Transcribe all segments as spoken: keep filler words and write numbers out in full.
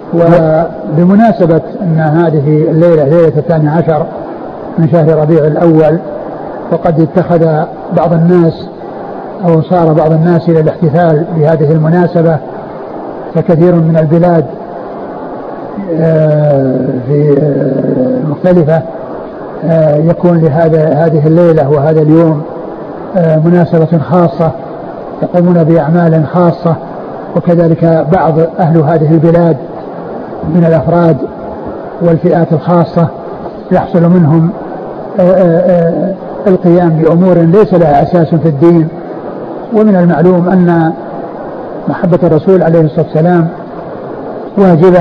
وبمناسبة أن هذه الليلة ليلة الثاني عشر من شهر ربيع الأول، وقد اتخذ بعض الناس أو صار بعض الناس إلى الاحتفال بهذه المناسبة، فكثير من البلاد في مختلفة يكون لهذا هذه الليلة وهذا اليوم مناسبة خاصة يقومون بأعمال خاصة، وكذلك بعض أهل هذه البلاد من الأفراد والفئات الخاصة يحصل منهم القيام بأمور ليس لها أساس في الدين. ومن المعلوم أن محبة الرسول عليه الصلاة والسلام واجبة،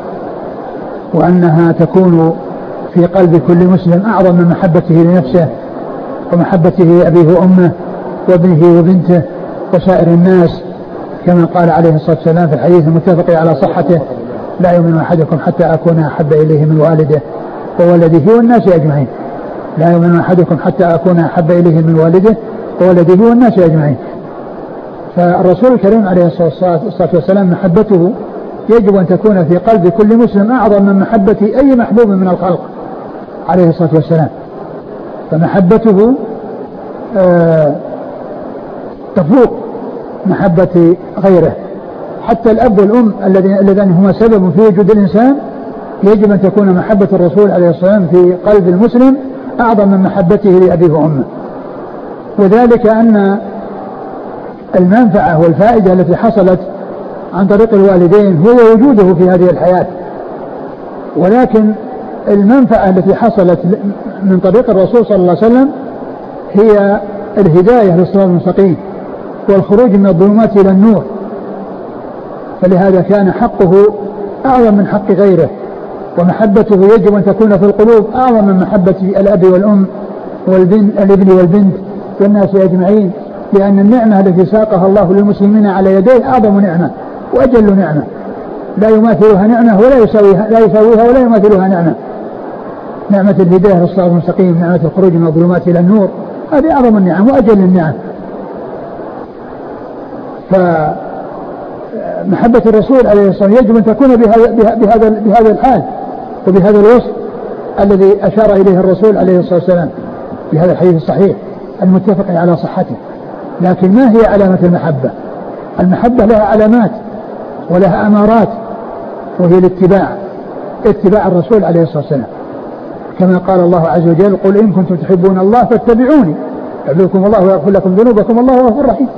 وأنها تكون في قلب كل مسلم أعظم من محبته لنفسه ومحبته لأبيه وأمه وابنه وبنته وسائر الناس، كما قال عليه الصلاة والسلام في الحديث المتفق على صحته: لا يؤمن أحدكم حتى أكون أحب إليه من والده وولده والناس أجمعين. لا يؤمن أحدكم حتى أكون أحب إليه من والده وولده والناس أجمعين. فالرسول الكريم عليه الصلاة والسلام محبته يجب أن تكون في قلب كل مسلم أعظم من محبة أي محبوب من الخلق عليه الصلاة والسلام. فمحبته آه تفوق محبة غيره. حتى الأب والأم الذين هما سبب في وجود الإنسان يجب أن تكون محبة الرسول عليه الصلاة والسلام في قلب المسلم أعظم من محبته لأبيه وأمه. وذلك أن المنفعة والفائدة التي حصلت عن طريق الوالدين هو وجوده في هذه الحياة، ولكن المنفعة التي حصلت من طريق الرسول صلى الله عليه وسلم هي الهداية للصراط المستقيم والخروج من الظلمات إلى النور. فلهذا كان حقه أعظم من حق غيره، ومحبته يجب أن تكون في القلوب أعظم من محبة الأب والأم والبنت الابن والبنت والناس أجمعين، لأن النعمة التي ساقها الله للمسلمين على يديه أعظم نعمة وأجل نعمة لا يماثلها نعمة ولا يساويها لا يساويها ولا يماثلها نعمة. نعمة الهداية للصراط المستقيم، نعمة الخروج من الظلمات إلى النور، هذه أعظم النعم وأجل النعم. فمحبة الرسول عليه الصلاة والسلام يجب أن تكون بهذا, بهذا, بهذا الحال وبهذا الوصف الذي أشار إليه الرسول عليه الصلاة والسلام بهذا الحديث الصحيح المتفق على صحته. لكن ما هي علامة المحبة؟ المحبة لها علامات ولها أمارات، وهي الاتباع، اتباع الرسول عليه الصلاة والسلام، كما قال الله عز وجل: قل إن كنتم تحبون الله فاتبعوني يحببكم الله ويغفر لكم ذنوبكم والله غفور رحيم.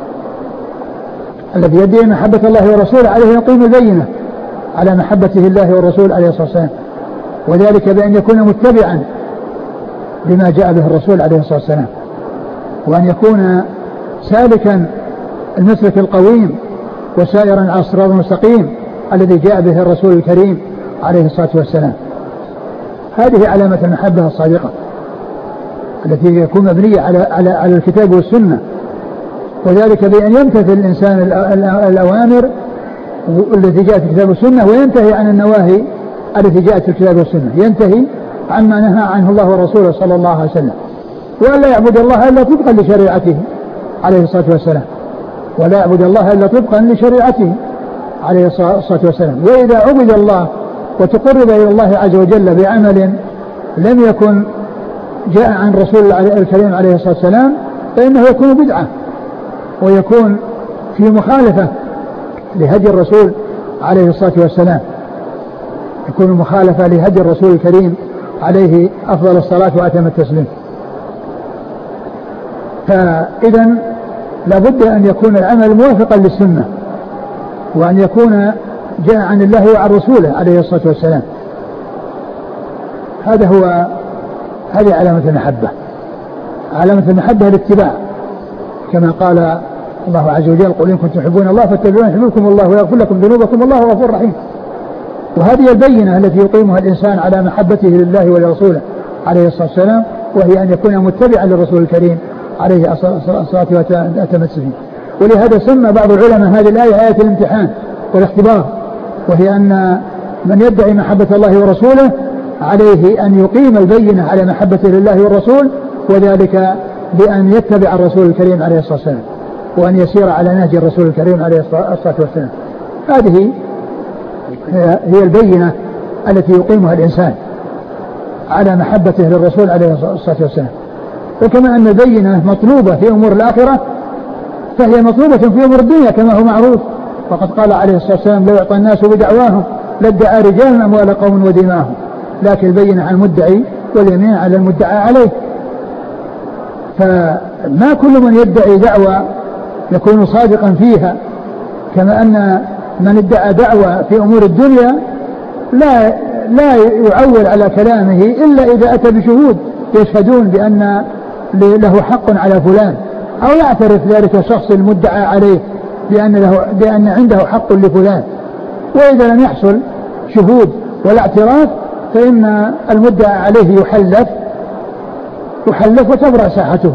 الذي يدعي محبة الله ورسوله عليه يقيم البينة على محبته الله والرسول عليه الصلاة والسلام، وذلك بأن يكون متبعا لما جاء به الرسول عليه الصلاة والسلام، وأن يكون سالكا المسلك القويم وسائرا على الصراط المستقيم الذي جاء به الرسول الكريم عليه الصلاة والسلام. هذه علامة المحبة الصادقة التي يكون مبنية على, على, على الكتاب والسنة، وذلك بأن يمتثل الإنسان الأوامر التي جاءت في الكتاب والسنة وينتهي عن النواهي التي جاءت في الكتاب والسنة، ينتهي عما نهى عنه الله ورسوله صلى الله عليه وسلم، وأن لا يعبد الله إلا طبقا لشريعته عليه الصلاة والسلام، ولا يعبد الله إلا طبقا لشريعته عليه الصلاة والسلام. وإذا عبد الله وتقرب إلى الله عز وجل بعمل لم يكن جاء عن رسول الكريم عليه الصلاة والسلام فإنه يكون بدعة ويكون في مخالفة لهدي الرسول عليه الصلاة والسلام، يكون مخالفة لهدي الرسول الكريم عليه أفضل الصلاة وأتم التسليم. فإذا لابد أن يكون العمل موافقا للسنة، وأن يكون جاء عن الله وعن رسوله عليه الصلاة والسلام. هذا هو هذه علامة المحبة. علامة المحبة الاتباع، كما قال الله عز وجل: قل إن كنتم تحبون الله فاتبعوني يحببكم الله ويغفر لكم ذنوبكم والله غفور رحيم. وهذه البينة التي يقيمها الإنسان على محبته لله ولرسوله عليه الصلاة والسلام، وهي أن يكون متبعا للرسول الكريم عليه الصلاة والسلام. ولهذا سمى بعض العلماء هذه الآية آية الامتحان والاختبار، وهي أن من يدعي محبة الله ورسوله عليه أن يقيم البينة على محبته لله والرسول، وذلك بأن يتبع الرسول الكريم عليه الصلاة والسلام وأن يسير على نهج الرسول الكريم عليه الصلاة والسلام. هذه هي البينة التي يقيمها الإنسان على محبته للرسول عليه الصلاة والسلام. وكما أن البينة مطلوبة في أمور الآخرة فهي مطلوبة في أمور الدنيا كما هو معروف. وقد قال عليه الصلاة والسلام لو يعطى الناس بدعواهم لادعى رجال أموال قوم ودماءهم، لكن البينة على المدعي واليمين على المدعى عليه. فما كل من يدعي دعوة يكون صادقا فيها، كما أن من ادعى دعوة في أمور الدنيا لا لا يعول على كلامه إلا إذا أتى بشهود يشهدون بأن له حق على فلان، أو يعترف ذلك الشخص المدعى عليه بأن, له بأن عنده حق لفلان. وإذا لم يحصل شهود ولا اعتراف فإن المدعى عليه يحلف يحلف وتبرأ ساحته.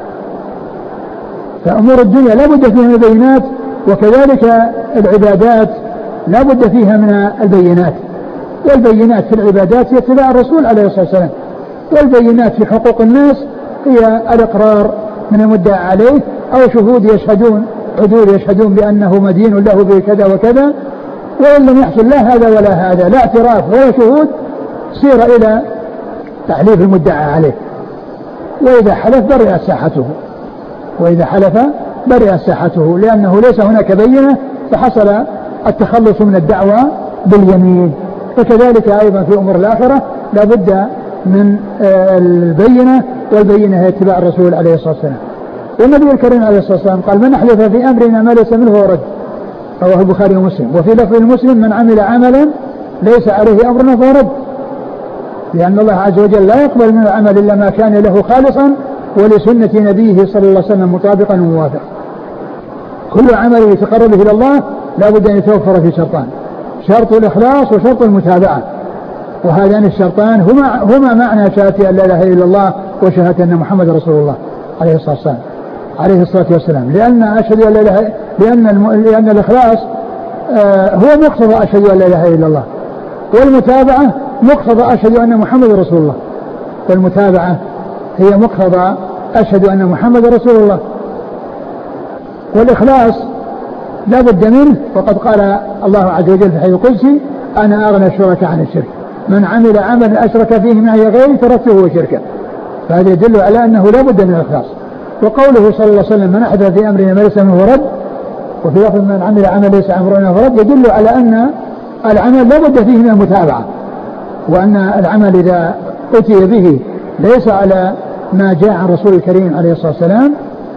فأمور الدنيا لا بد فيها من البينات، وكذلك العبادات لا بد فيها من البينات. والبينات في العبادات هي اتباع الرسول عليه الصلاة والسلام، والبينات في حقوق الناس هي الإقرار من المدعى عليه أو شهود يشهدون عدول يشهدون بأنه مدين له بكذا وكذا. وإن لم يحصل لا هذا ولا هذا، لا اعتراف ولا شهود، سير إلى تحليف المدعى عليه. وإذا حلف برئت ساحته وإذا حلف برئت ساحته لأنه ليس هناك بينة، فحصل التخلص من الدعوة باليمين. وكذلك أيضا في أمور الآخرة لا بد من البينة، والبينة هي اتباع الرسول عليه الصلاة والسلام. والنبي الكريم عليه الصلاة والسلام قال من أحدث في أمرنا ما ليس منه ورد، رواه البخاري ومسلم. وفي لفظ المسلم من عمل عملا ليس عليه أمرنا فهو رد، لأن الله عز وجل لا يقبل من العمل إلا ما كان له خالصا ولسنة نبيه صلى الله عليه وسلم مطابقا وموافقا. كل عمل يتقرب إلى الله لا بد أن يتوفر في شرطان: شرط الإخلاص وشرط المتابعة. وهذان الشرطان هما, هما معنى شهادة أن لا إله إلا الله وشهادة أن محمد رسول الله عليه الصلاة والسلام عليه الصلاة والسلام. لأن أشهد أن لا إله لأن الم... لأن الإخلاص آه هو مقتضى أشهد أن لا إله إلا الله، والمتابعة مقتضى أشهد أن محمد رسول الله. والمتابعة هي مقتضى أشهد أن محمد رسول الله. والإخلاص لا بد منه، وقد قال الله عز وجل في حديث القدسي: أنا أغنى الشركاء عن الشرك، من عمل عملا أشرك فيه معي غيري تركته وشركه. فهذا يدل على أنه لا بد من الإخلاص. وقوله صلى الله عليه وسلم: من أحدث في أمرنا ما ليس منه رد، وفي لفظ من عمل عملا ليس أمرنا فرد، يدل على أن العمل لا بد فيه من المتابعة، وأن العمل إذا أتي به ليس على ما جاء عن رسول الكريم عليه الصلاة والسلام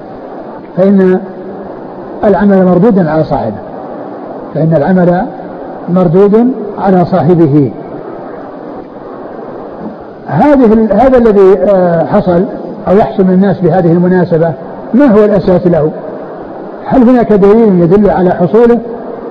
فإن العمل مردود على صاحبه فإن العمل مردود على صاحبه. هذه هذا الذي حصل أو يحصل من الناس بهذه المناسبة ما هو الأساس له؟ هل هناك دليل يدل على حصوله؟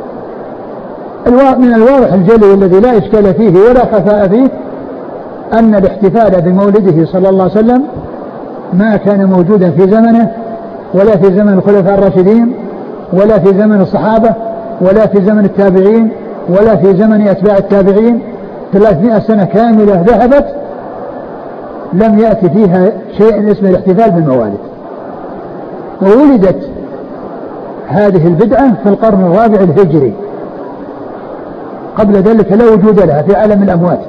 من الواضح الجلي الذي لا إشكال فيه ولا خفاء فيه أن الاحتفال بمولده صلى الله عليه وسلم ما كان موجودا في زمنه، ولا في زمن الخلفاء الراشدين، ولا في زمن الصحابة، ولا في زمن التابعين، ولا في زمن أتباع التابعين. ثلاثمائة سنة كاملة ذهبت لم يأتي فيها شيء اسمه الاحتفال بالموالد. وولدت هذه البدعة في القرن الرابع الهجري، قبل ذلك لا وجود لها في عالم الأموات،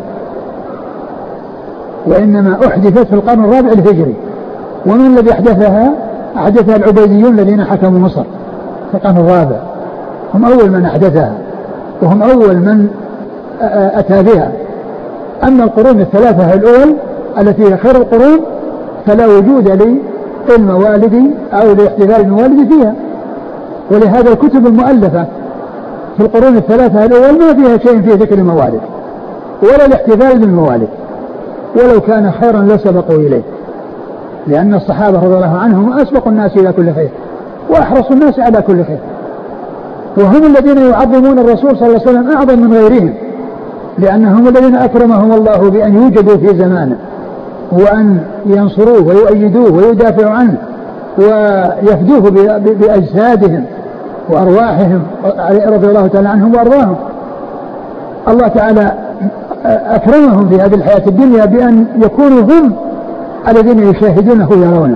وإنما أحدثت في القرن الرابع الهجري. ومن الذي أحدثها؟ أحدثها العبيديون الذين حكموا مصر في القرن الرابع، هم أول من أحدثها وهم أول من أتى بها. أما القرون الثلاثة الأول التي هي خير القرون فلا وجود للموالد أو لاحتفال الموالد فيها. ولهذا الكتب المؤلفة في القرون الثلاثة الأول ما فيها شيء فيه ذكر الموالد ولا الاحتفال بالموالد، ولو كان خيرا لسبقوا إليه، لأن الصحابة رضي الله عنهم أسبقوا الناس إلى كل خير وأحرصوا الناس على كل خير، وهم الذين يعظمون الرسول صلى الله عليه وسلم أعظم من غيرهم، لأنهم الذين أكرمهم الله بأن يوجدوا في زمانه وأن ينصروه ويؤيدوه ويدافعوا عنه ويفدوه بأجسادهم وأرواحهم رضي الله تعالى عنهم وأرضاهم. الله تعالى أكرمهم في هذه الحياة الدنيا بأن يكونوا هم الذين يشاهدونه ويرونه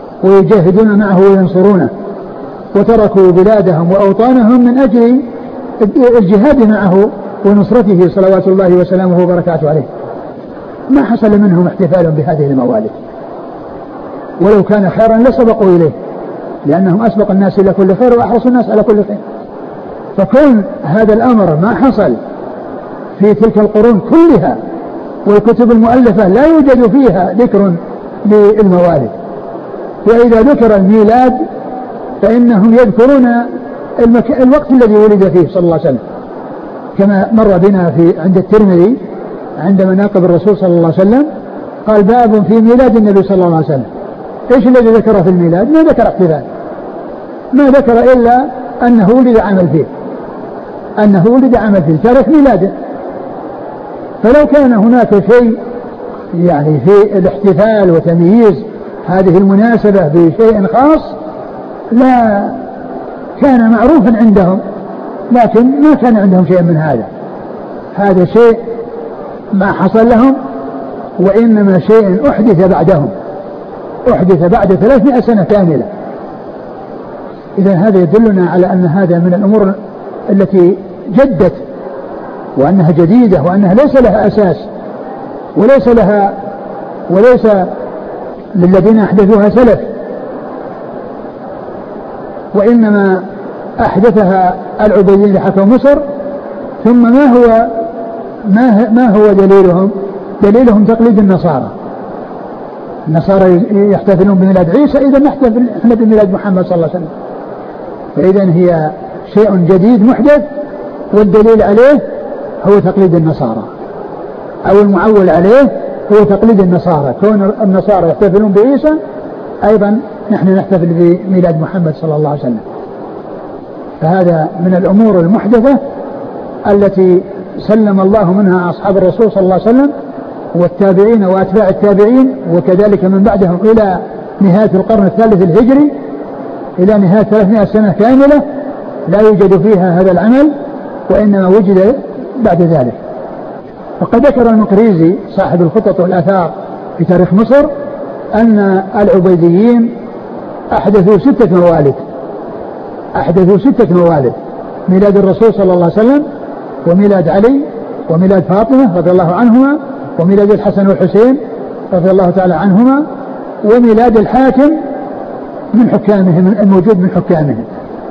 ويجاهدون معه وينصرونه، وتركوا بلادهم وأوطانهم من أجل الجهاد معه ونصرته صلوات الله وسلامه وبركاته عليه، ما حصل منهم احتفال بهذه الموالد، ولو كان خيرا لسبقوا إليه، لأنهم أسبق الناس إلى كل خير وأحرص الناس على كل خير. فكون هذا الأمر ما حصل في تلك القرون كلها، والكتب المؤلفة لا يوجد فيها ذكر للموالد، وإذا ذكر الميلاد فإنهم يذكرون المك... الوقت الذي ولد فيه صلى الله عليه وسلم، كما مر بنا في عند الترمذي عند مناقب الرسول صلى الله عليه وسلم، قال باب في ميلاد النبي صلى الله عليه وسلم. ايش الذي ذكره في الميلاد؟ ما ذكر احتفال، ما ذكر إلا أنه ولد عام الفيل، أنه ولد عام الفيل تاريخ ميلاده. فلو كان هناك شيء يعني في الاحتفال وتمييز هذه المناسبة بشيء خاص لا كان معروفا عندهم، لكن ما كان عندهم شيء من هذا. هذا شيء ما حصل لهم، وإنما شيء أحدث بعدهم، أحدث بعد ثلاثمائة سنة كاملة. إذا هذا يدلنا على أن هذا من الأمور التي جدت، وأنها جديدة، وأنها ليس لها أساس، وليس لها وليس للذين أحدثوها سلف، وإنما أحدثها العبيديين اللي حكموا مصر. ثم ما هو ما, ما هو دليلهم؟ دليلهم تقليد النصارى. النصارى يحتفلون بميلاد عيسى، إذا نحتفل احنا بميلاد محمد صلى الله عليه وسلم. فإذا هي شيء جديد محدث، والدليل عليه هو تقليد النصارى، أو المعول عليه هو تقليد النصارى. كون النصارى يحتفلون بعيسى، أيضا نحن نحتفل بميلاد محمد صلى الله عليه وسلم. فهذا من الأمور المحدثة التي سلم الله منها أصحاب الرسول صلى الله عليه وسلم والتابعين وأتباع التابعين، وكذلك من بعدهم إلى نهاية القرن الثالث الهجري، إلى نهاية ثلاثمائة سنة كاملة لا يوجد فيها هذا العمل، وإنما وجد بعد ذلك. وقد ذكر المقريزي صاحب الخطط والآثار في تاريخ مصر أن العبيديين أحدثوا ستة موالد، أحدثوا ستة موالد: ميلاد الرسول صلى الله عليه وسلم، وميلاد علي، وميلاد فاطمة رضي الله عنهما، وميلاد الحسن والحسين رضي الله تعالى عنهما، وميلاد الحاكم من حكامهم الموجود من حكامهم.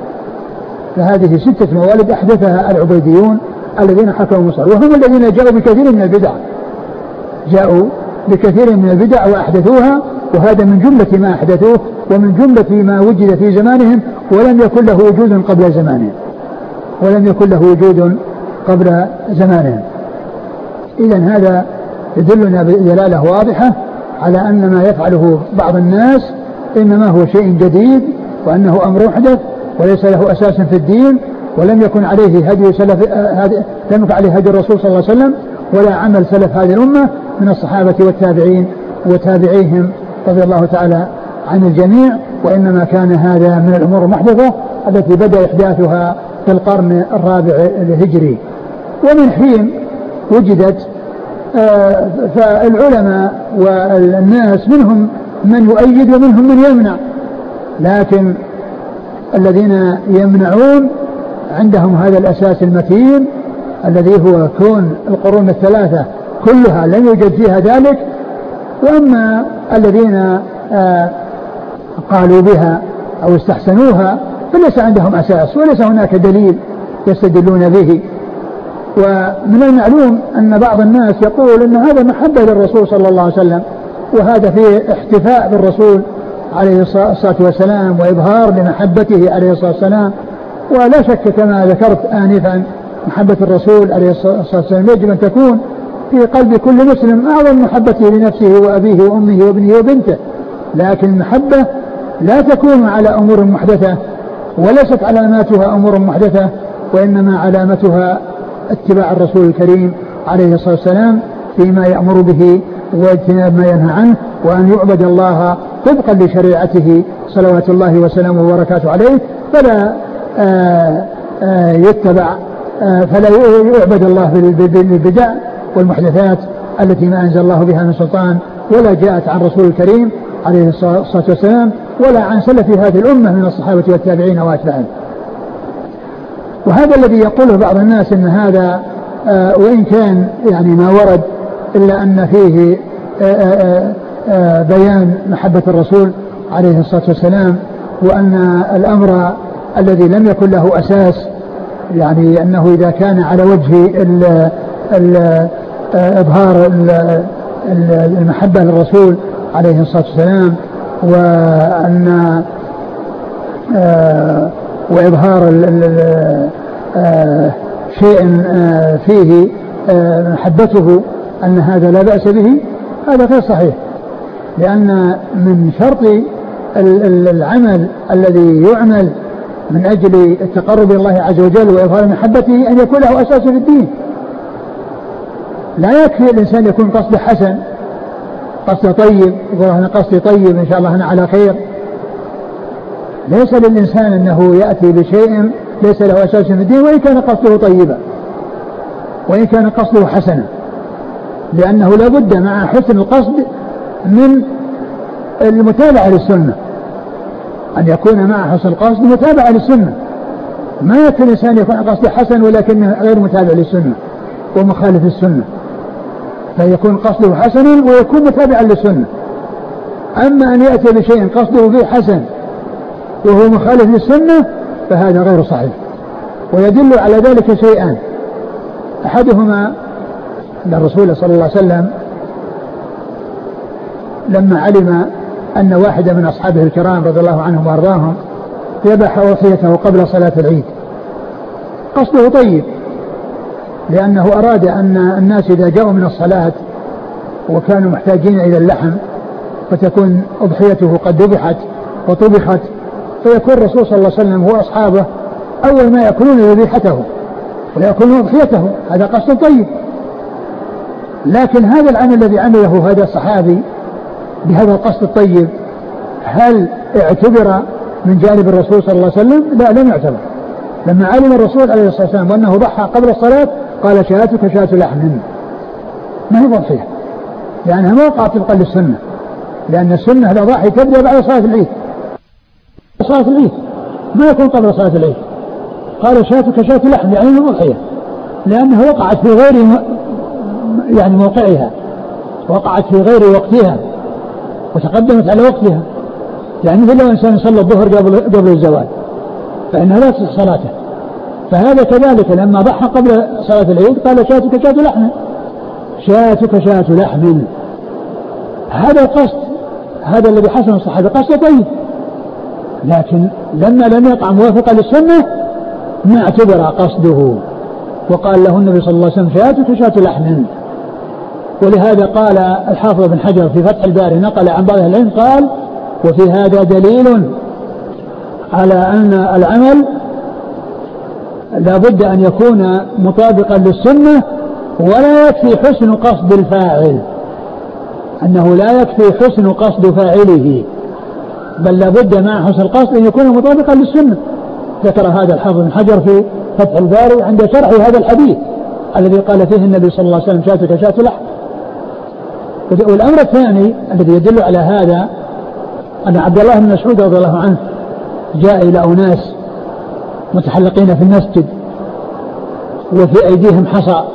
فهذه ستة موالد أحدثها العبيديون الذين حكموا مصر، وهم الذين جاءوا بكثير من البدع، جاءوا بكثير من البدع وأحدثوها، وهذا من جملة ما أحدثوه ومن جملة ما وجد في زمانهم، ولم يكن له وجود قبل زمانهم ولم يكن له وجود قبل زمانهم. إذن هذا يدلنا بدلالة واضحة على أن ما يفعله بعض الناس إنما هو شيء جديد، وأنه أمر محدث وليس له أساس في الدين، ولم يكن عليه هدي سلف لم يكن عليه هدي الرسول صلى الله عليه وسلم ولا عمل سلف هذه الأمة من الصحابة والتابعين وتابعيهم رضي الله تعالى عن الجميع، وإنما كان هذا من الأمور المحدثة التي بدأ إحداثها في القرن الرابع الهجري. ومن حين وجدت آه فالعلماء والناس منهم من يؤيد ومنهم من يمنع، لكن الذين يمنعون عندهم هذا الأساس المتين الذي هو كون القرون الثلاثة كلها لم يوجد فيها ذلك. وأما الذين آه قالوا بها أو استحسنوها فليس عندهم أساس وليس هناك دليل يستدلون به. ومن المعلوم أن بعض الناس يقول أن هذا محبة للرسول صلى الله عليه وسلم، وهذا فيه احتفاء بالرسول عليه الصلاة والسلام وإظهار لمحبته عليه الصلاة والسلام. ولا شك كما ذكرت آنفا محبة الرسول عليه الصلاة والسلام يجب أن تكون في قلب كل مسلم أعظم محبته لنفسه وأبيه وأمه وابنه وبنته، لكن المحبة لا تكون على أمور محدثة، وليست علاماتها أمور محدثة، وإنما علامتها اتباع الرسول الكريم عليه الصلاة والسلام فيما يأمر به واجتناب ما ينهى عنه، وأن يعبد الله طبقا لشريعته صلوات الله وسلامه وبركاته عليه، فلا آآ آآ يتبع آآ فلا يعبد الله بالبدع والمحدثات التي ما أنزل الله بها من سلطان، ولا جاءت عن رسول الكريم عليه الصلاة والسلام ولا عن سلف هذه الأمة من الصحابة والتابعين وأتباعهم. وهذا الذي يقوله بعض الناس ان هذا آه وان كان يعني ما ورد الا ان فيه آه آه آه بيان محبة الرسول عليه الصلاة والسلام، وان الامر الذي لم يكن له اساس يعني انه اذا كان على وجه ال ال آه اظهار المحبة للرسول عليه الصلاة والسلام وان آه وإظهار ال ال آه شيء آه فيه آه محبته أن هذا لا بأس به، هذا غير صحيح، لأن من شرط العمل الذي يعمل من أجل التقرب إلى الله عز وجل وإظهار محبته أن يكون له أساس في الدين. لا يكفي الإنسان يكون قصده حسن، قصده طيب، يقول أنا قصدي طيب إن شاء الله أنا على خير. ليس للإنسان أنه يأتي بشيء ليس له أساس في الدين وإن كان قصده طيبا وإن كان قصده حسنا، لأنه لا بد مع حسن القصد من المتابعة للسنة، أن يكون مع حسن القصد متابعة للسنة. ما يكفي الإنسان يكون قصده حسن ولكنه غير متابع للسنة ومخالف للسنة، فيكون قصده حسنا ويكون متابعا للسنة. أما أن يأتي بشيء قصده فيه حسن وهو مخالف للسنة فهذا غير صحيح. ويدل على ذلك شيئان، أحدهما أن الرسول صلى الله عليه وسلم لما علم أن واحدا من أصحابه الكرام رضي الله عنهم وأرضاهم ذبح أضحيته قبل صلاة العيد، قصده طيب، لأنه أراد أن الناس إذا جاءوا من الصلاة وكانوا محتاجين إلى اللحم فتكون أضحيته قد ذبحت وطبخت، فيكون الرسول صلى الله عليه وسلم وأصحابه أول ما يأكلون ذبيحته ويأكلون أضحيته، هذا قصد طيب. لكن هذا العمل الذي عمله هذا الصحابي بهذا القصد الطيب هل اعتبر من جانب الرسول صلى الله عليه وسلم؟ لا، لم يعتبر. لما علم الرسول عليه الصلاة والسلام وأنه ضحى قبل الصلاة قال شاتك شاة لحم، ما هي ضحية، لأنها ما وقعت طبقا للسنة، لأن السنة الأضاحي تبدأ بعد صلاة العيد، صلاة العيد ما يكون قبل صلاة العيد. قال شاتك شاة لحم يعني الضحية، لأنها وقعت في غير يعني موقعها، وقعت في غير وقتها وتقدمت على وقتها. يعني مثل لو إنسان صلى الظهر قبل قبل الزوال فإنها لا تصح صلاته، فهذا كذلك لما ضحى قبل صلاة العيد قال شاتك شاة لحم، شاتك شاة لحم. هذا القصد، هذا الذي حسن الصحابة قصد طيب، لكن لما لم يقع موافقا للسنة ما اعتبر قصده، وقال له النبي صلى الله عليه وسلم شاتك شاة لحم. ولهذا قال الحافظ بن حجر في فتح الباري نقل عن بعض العلم قال وفي هذا دليل على أن العمل لا بد أن يكون مطابقا للسنة، ولا يكفي حسن قصد الفاعل، أنه لا يكفي حسن قصد فاعله، بل لا بد مع حسن القصد أن يكون مطابقا للسنة. ذكر هذا الحافظ بن حجر في فتح الباري عند شرح هذا الحديث الذي قال فيه النبي صلى الله عليه وسلم شاتك شاة لحم. والأمر الثاني الذي يدل على هذا أن عبد الله بن مسعود رضي الله عنه جاء إلى أناس متحلقين في المسجد وفي أيديهم حصى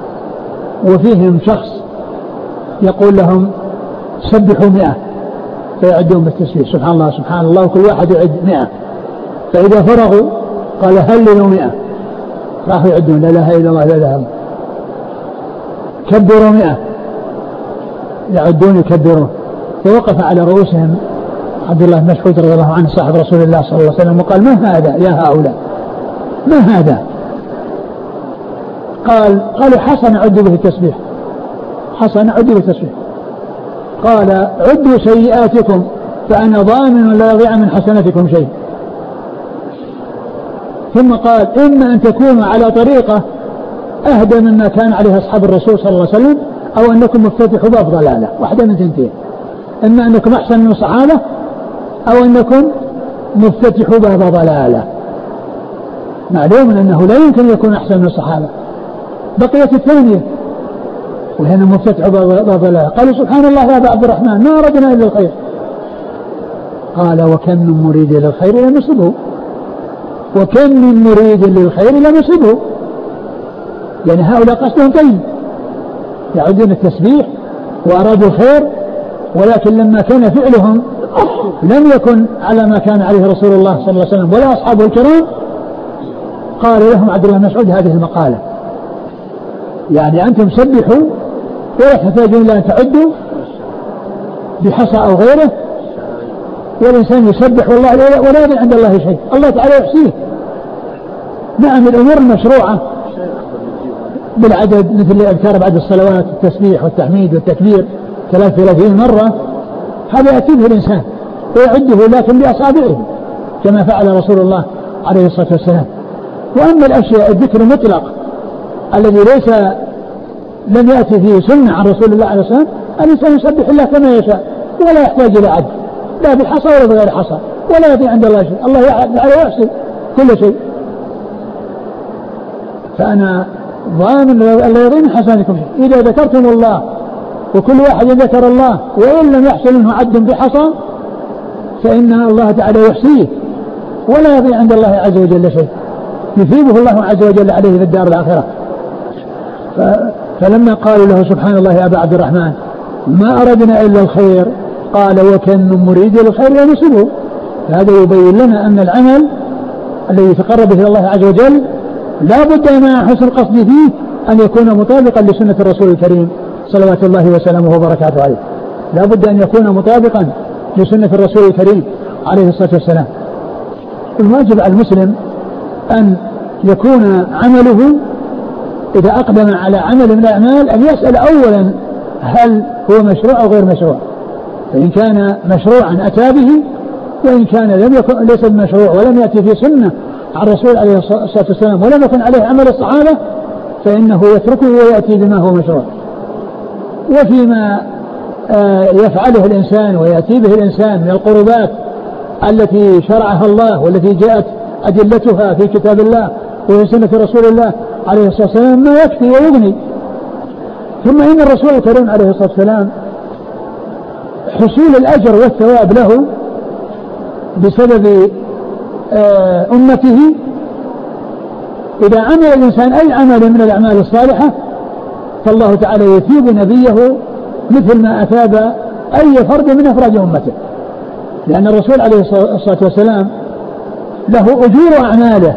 وفيهم شخص يقول لهم سبحوا مئة فيعدون بالتسبيح سبحان الله سبحان الله، وكل واحد يعد مئة، فإذا فرغوا قال هللوا مئة، راحوا يعدون لا إله إلا الله لا إله إلا الله، كبروا مئة يعدون يكبرون، فوقف على رؤوسهم عبد الله بن مسعود رضي الله عنه صاحب رسول الله صلى الله عليه وسلم وقال ما هذا يا هؤلاء، ما هذا؟ قال قالوا حسن عدوا به التسبيح، حسن عدوا به التسبيح. قال عدوا سيئاتكم فأنا ضامن لا يضيع من حسناتكم شيء. ثم قال إما أن تكونوا على طريقة أهدى مما كان عليه أصحاب الرسول صلى الله عليه وسلم، أو أنكم مفتتحوا باب ضلالة، واحدة من ثنتين، إما أنكم أحسن من الصحابة أو أنكم مفتتحوا باب ضلالة. معلوم أنه لا يمكن يكون أحسن من الصحابة. بقيت الثانية وهنا مفتتحوا باب ضلالة، قالوا سبحان الله يا أبا عبد الرحمن ما أردنا إلا الخير. قال وكم من مريد إلى الخير لم يصبه. وكم من مريد للخير لم يصبه، يعني هؤلاء قصدهم طيب يعودون التسبيح وأرادوا الخير، ولكن لما كان فعلهم لم يكن على ما كان عليه رسول الله صلى الله عليه وسلم ولا أصحابه الكرام، قال لهم عبد الله بن مسعود هذه المقالة، يعني أنتم سبحوا ولا تحتاجون إلى أن تعدوا بحصى أو غيره، والإنسان يسبح والله ولا يدري عند الله شيء، الله تعالى يحصيه. نعم الأمور المشروعة بالعدد مثل الأذكار بعد الصلوات، التسبيح والتحميد والتكبير ثلاث وثلاثين مرة، هذا يأتيه الإنسان ويعده لكن بأصابعه كما فعل رسول الله عليه الصلاة والسلام. وأما الأشياء الذكر المطلق الذي ليس لم يأتي فيه سنة عن رسول الله عليه الصلاة والسلام، الإنسان يسبح الله كما يشاء ولا يحتاج إلى عد، لا بالحصى ولا بغير حصى، ولا يأتي عند الله شيء، الله تعالى يحصي كل شيء. فأنا ضامن ألا يضيع حسناتكم شيء. إذا ذكرتم الله وكل واحد ذكر الله وإن لم يحصل منه عد بحصى فإن الله تعالى يحصيه ولا يضيع عند الله عز وجل شيء، يثيبه الله عز وجل عليه في الدار الآخرة. فلما قالوا له سبحان الله يا أبا عبد الرحمن ما أردنا إلا الخير، قال وكم من مريد للخير لا يصبه. هذا يبين لنا أن العمل الذي يتقرب به الله عز وجل لا بد مع حسن القصد فيه أن يكون مطابقا لسنة الرسول الكريم صلوات الله وسلامه وبركاته عليه، لا بد أن يكون مطابقا لسنة الرسول الكريم عليه الصلاة والسلام. الواجب على المسلم أن يكون عمله إذا أقدم على عمل من الأعمال أن يسأل أولا هل هو مشروع أو غير مشروع، فإن كان مشروعا أتى به، وإن كان لم يكن ليس بمشروع ولم يأتي في سنة عن الرسول عليه الصلاة والسلام ولم يكن عليه عمل الصحابة فإنه يتركه ويأتي بما هو مشروع. وفيما يفعله الإنسان ويأتي به الإنسان من القربات التي شرعها الله والتي جاءت أدلتها في كتاب الله وفي سنة رسول الله عليه الصلاة والسلام ما يكفي ويغني. ثم إن الرسول الكريم عليه الصلاة والسلام حصول الأجر والثواب له بسبب أمته، إذا عمل الإنسان أي عمل من الأعمال الصالحة فالله تعالى يثيب نبيه مثل ما أثاب أي فرد من أفراد أمته، لأن الرسول عليه الصلاة والسلام له أجور أعماله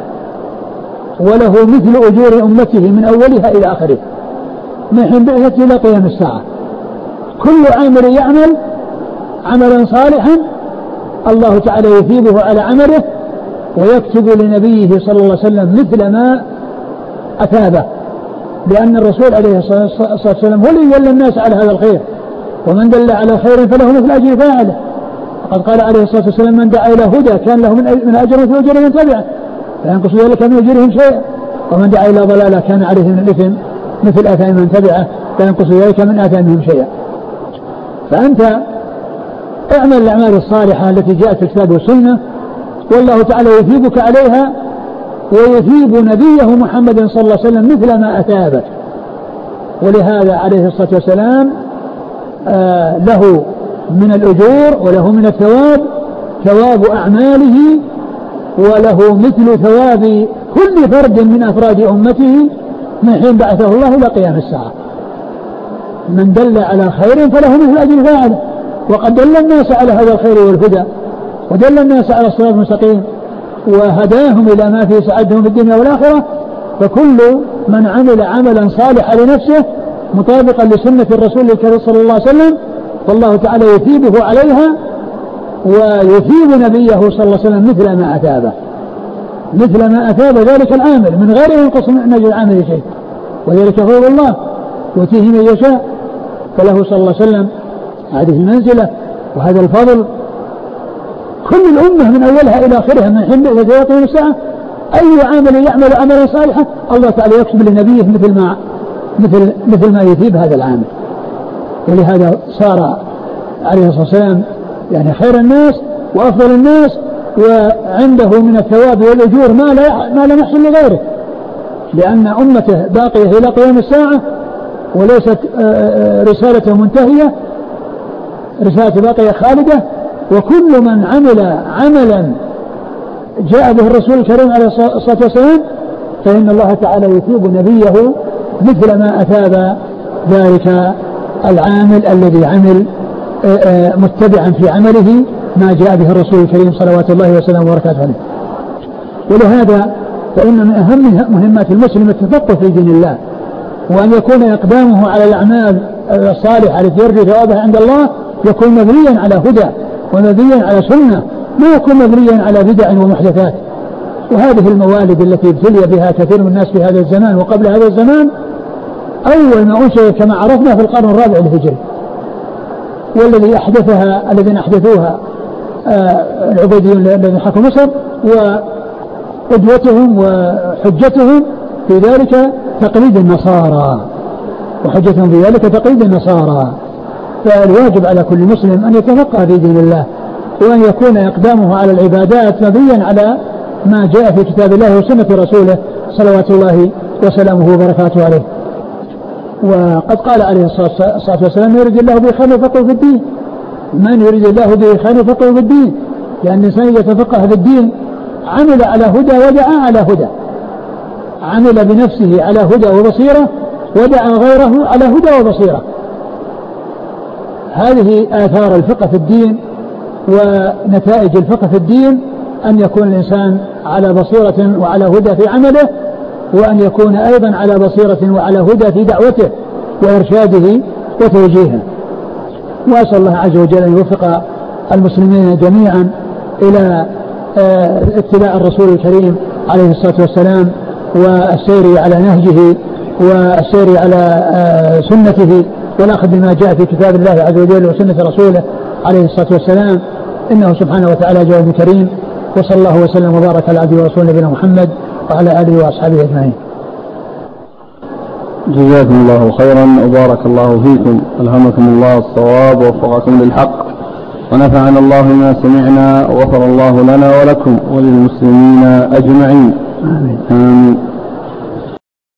وله مثل أجور أمته من أولها إلى آخره من حين بعثته إلى قيام الساعة. كل عامل يعمل عملا صالحا الله تعالى يثيبه على عمله ويكتب لنبيه صلى الله عليه وسلم مثل ما أثابه، لأن الرسول عليه الصلاة والسلام هو الذي دل الناس على هذا الخير، ومن دل على خير فله مثل أجر فاعله. وقد قال عليه الصلاة والسلام من دعا إلى هدى كان له من أجر مثل أجر من تبعه لا ينقص ذلك من أجرهم شيئا، ومن دعا إلى ضلالة كان عليه من الإثم مثل آثام من تبعه لا ينقص ذلك من آثامهم شيئا. فأنت اعمل الأعمال الصالحة التي جاءت في الكتاب والسنة والله تعالى يثيبك عليها ويثيب نبيه محمد صلى الله عليه وسلم مثل ما أثابك. ولهذا عليه الصلاة والسلام آه له من الأجور وله من الثواب ثواب أعماله وله مثل ثواب كل فرد من أفراد أمته من حين بعثه الله إلى قيام الساعة. من دل على خير فله مثل أجر فاعله، وقد دل الناس على هذا الخير والهدى ودل الناس على الصراط المستقيم وهداهم إلى ما فيه سعادتهم في الدنيا والآخرة. فكل من عمل عملا صالحا لنفسه مطابقا لسنة الرسول الكريم صلى الله عليه وسلم والله تعالى يثيبه عليها ويثيب نبيه صلى الله عليه وسلم مثل ما أثابه مثل ما أثاب ذلك العامل من غير ينقص من أجر العامل شيء، وذلك فضل الله يؤتيه من يشاء. فله صلى الله عليه وسلم هذه المنزلة وهذا الفضل. كل الأمة من أولها إلى آخرها من حين بعثته إلى قيام الساعة أي عامل يعمل عملا صالحا الله تعالى يكتب لنبيه مثل ما مثل مثل ما يثيب هذا العامل. ولهذا صار عليه الصلاة والسلام يعني خير الناس وأفضل الناس، وعنده من الثواب والأجور ما لا ما لا يحصل لغيره، لأن أمته باقية إلى قيام الساعة وليست رسالته منتهية، رسالة باقية خالدة. وكل من عمل عملا جاء به الرسول الكريم عليه الصلاة والسلام فإن الله تعالى يثيب نبيه مثل ما أثاب ذلك العامل الذي عمل متبعا في عمله ما جاء به الرسول الكريم صلوات الله وسلامه وبركاته عليه. ولهذا فإن من أهم مهمات المسلم التفقه في دين الله، وأن يكون إقدامه على الأعمال الصالحة التي يرجو ثوابها عند الله يكون مبنيا على هدى ومبنيا على سنة، ما يكون مبنيا على بدع ومحدثات. وهذه الموالد التي ابتلي بها كثير من الناس في هذا الزمان وقبل هذا الزمان أول ما أنشئ كما عرفنا في القرن الرابع الهجري، والذي أحدثها الذين أحدثوها آه العبيديون الذين حكموا مصر، وقدوتهم وحجتهم في ذلك تقليد النصارى وحجتهم في ذلك تقليد النصارى. فالواجب على كل مسلم أن يتفقه في دين الله، وأن يكون إقدامه على العبادات مبنيا على ما جاء في كتاب الله وسنة رسوله صلوات الله وسلامه وبركاته عليه. وقد قال عليه الصلاة والسلام: يريد الله به خيرا يفقهه في الدين. من يريد الله به خيرا يفقهه في الدين، لأن الإنسان إذا تفقه في الدين عمل على هدى ودعا على هدى، عمل بنفسه على هدى وبصيرة ودعا غيره على هدى وبصيرة. هذه آثار الفقه في الدين ونتائج الفقه في الدين، أن يكون الإنسان على بصيرة وعلى هدى في عمله، وأن يكون أيضا على بصيرة وعلى هدى في دعوته وإرشاده وتوجيهه. وأسأل الله عز وجل أن يوفق المسلمين جميعا إلى اتباع الرسول الكريم عليه الصلاة والسلام والسير على نهجه والسير على سنته والأخذ بما جاء في كتاب الله عز وجل وسنة رسوله عليه الصلاة والسلام، إنه سبحانه وتعالى جواد كريم. وصلى الله وسلم وبارك على عبده ورسوله نبينا محمد وعلى آله وأصحابه أجمعين. جزاكم الله خيرا وبارك الله فيكم، ألهمكم الله الصواب ووفقكم للحق، ونفعنا الله بما سمعنا وغفر الله لنا ولكم وللمسلمين أجمعين. آمين.